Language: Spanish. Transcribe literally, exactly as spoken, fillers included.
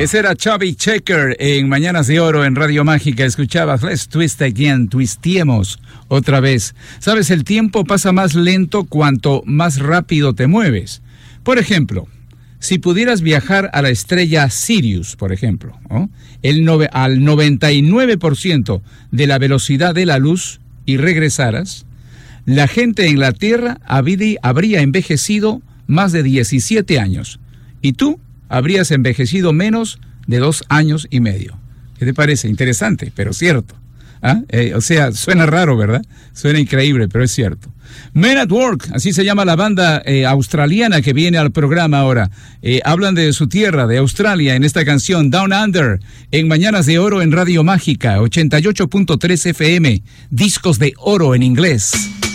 Ese era Chubby Checker en Mañanas de Oro en Radio Mágica. Escuchabas Let's Twist Again, twistiemos otra vez. Sabes, el tiempo pasa más lento cuanto más rápido te mueves. Por ejemplo, si pudieras viajar a la estrella Sirius, por ejemplo, ¿no? el nove, al noventa y nueve por ciento de la velocidad de la luz y regresaras, la gente en la Tierra habría envejecido más de diecisiete años. Y tú habrías envejecido menos de dos años y medio. ¿Qué te parece? Interesante, pero cierto. ¿Ah? Eh, o sea, suena raro, ¿verdad? Suena increíble, pero es cierto. Men at Work, así se llama la banda eh, australiana que viene al programa ahora. Eh, hablan de su tierra, de Australia, en esta canción Down Under, en Mañanas de Oro en Radio Mágica, ochenta y ocho punto tres F M, discos de oro en inglés.